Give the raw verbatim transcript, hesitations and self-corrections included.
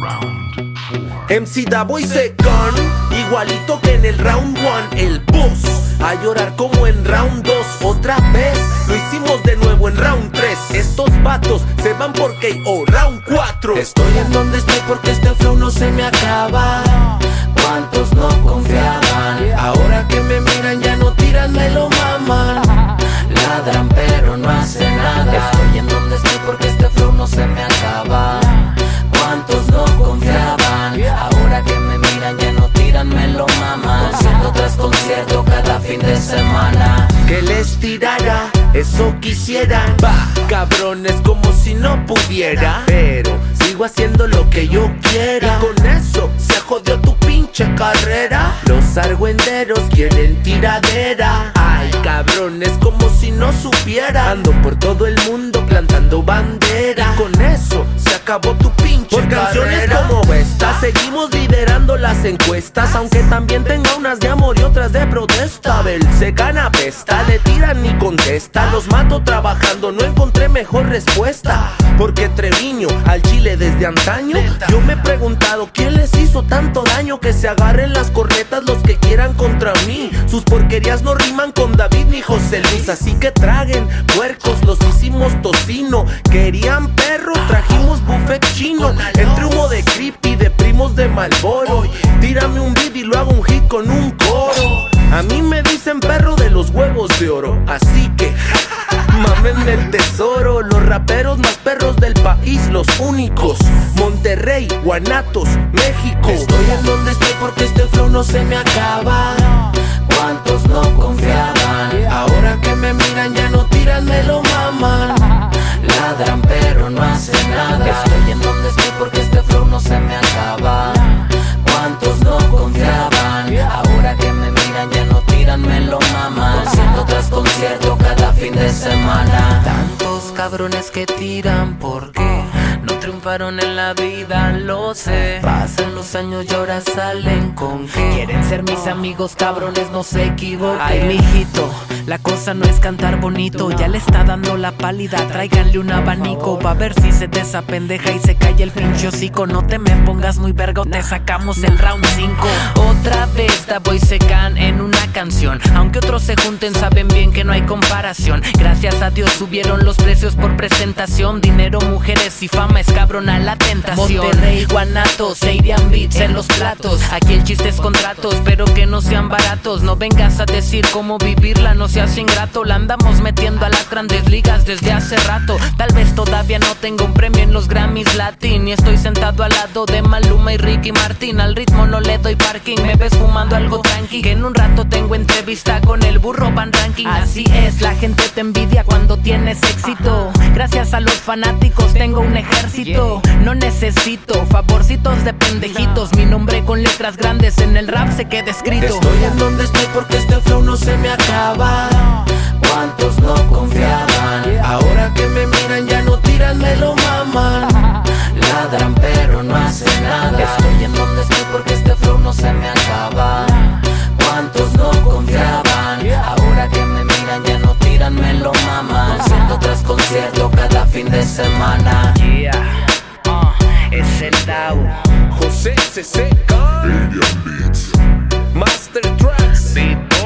M C Davo y Secán, igualito que en el round one, el boss. A llorar como en round dos, otra vez lo hicimos de nuevo en round tres. Estos vatos se van por K O round cuatro. Estoy en donde estoy porque este flow no se me acaba. ¿Cuántos no confiaban? Ahora que me miran ya no tiran, me lo maman. Ladran pero no hacen nada. Estoy en donde estoy porque este flow no se me acaba. ¿Cuántos no confiaban? Ahora que me miran ya no tiran, me lo maman. Concierto tras concierto cada fin de semana. Que les tirara, eso quisieran. Va, cabrones, como si no pudiera. Pero sigo haciendo lo que yo quiera. Y con eso se jodió tu pinche carrera. Los argüenderos quieren tiradera. Ay, cabrones, como si no supiera. Ando por todo el mundo plantando bandera. Y con eso se acabó tu pinche por carrera. Canciones como esta seguimos liderando las encuestas, aunque también tenga unas de amor y otras de protesta. Bel se canapesta, le tiran ni contesta. Los mato trabajando, no encontré mejor respuesta. Porque Treviño al Chile desde antaño, yo me he preguntado quién les hizo tanto daño. Que se agarren las cornetas los que quieran contra mí. Sus porquerías no riman con David ni José Luis. Así que traguen, puercos, los hicimos tocino. Querían perros, trajimos buffet chino. Entre humo de creepy, de primos de Malboro. Tírame un beat y lo hago un hit con un coro. A mí me dicen perro de los huevos de oro. Así que mamen el tesoro. Los raperos más perros del país, los únicos. Monterrey, Guanatos, México. Estoy en donde estoy porque este flow no se me acaba. ¿Cuántos no confiaban? Ahora que me miran ya no tiran, me lo maman. Ladran pero no hacen nada. Estoy en donde estoy porque este flow no se me acaba. ¿Cuántos no confiaban? Ahora que me miran ya no tiran, me lo maman. Concierto tras concierto cada fin de semana. Tantos cabrones que tiran, ¿por qué? No triunfaron en la vida, lo sé. Pasan los años y ahora salen con que quieren ser mis amigos, cabrones, no se equivoquen. Ay, mijito, la cosa no es cantar bonito. Ya le está dando la pálida, tráiganle un abanico. Pa' ver si se desapendeja y se cae el pinche hocico. No te me pongas muy verga o te sacamos el round cinco. Otra vez Davo y Secán en una canción. Aunque otros se junten saben bien que no hay comparación. Gracias a Dios subieron los precios por presentación. Dinero, mujeres y fama es cabrona la tentación. Monterrey, Guanatos, se irían beats en los platos. Aquí el chiste es contratos, pero que no sean baratos. No vengas a decir cómo vivirla, no seas ingrato. La andamos metiendo a las grandes ligas desde hace rato. Tal vez todavía no tengo un premio en los Grammys Latin. Y estoy sentado al lado de Maluma y Ricky Martin. Al ritmo no le doy parking, me ves fumando algo tranqui. Que en un rato tengo entrevista con el burro Van Ranking. Así es, la gente te envidia cuando tienes éxito. Gracias a los fanáticos tengo un ejército. No necesito favorcitos de pendejitos. Mi nombre con letras grandes en el rap se queda escrito. Estoy en donde estoy porque este flow no se me acaba. ¿Cuántos no confiaban? Ahora que me miran ya no tiran, me lo maman. Ladran pero no hacen nada. Estoy en donde estoy porque este flow no se me acaba. ¿Cuántos no confiaban? Ahora que me miran ya no tiran, me lo maman. Concierto tras concierto cada fin de semana. Yeah, uh, es el Davo. José C C K, Master Tracks, Beat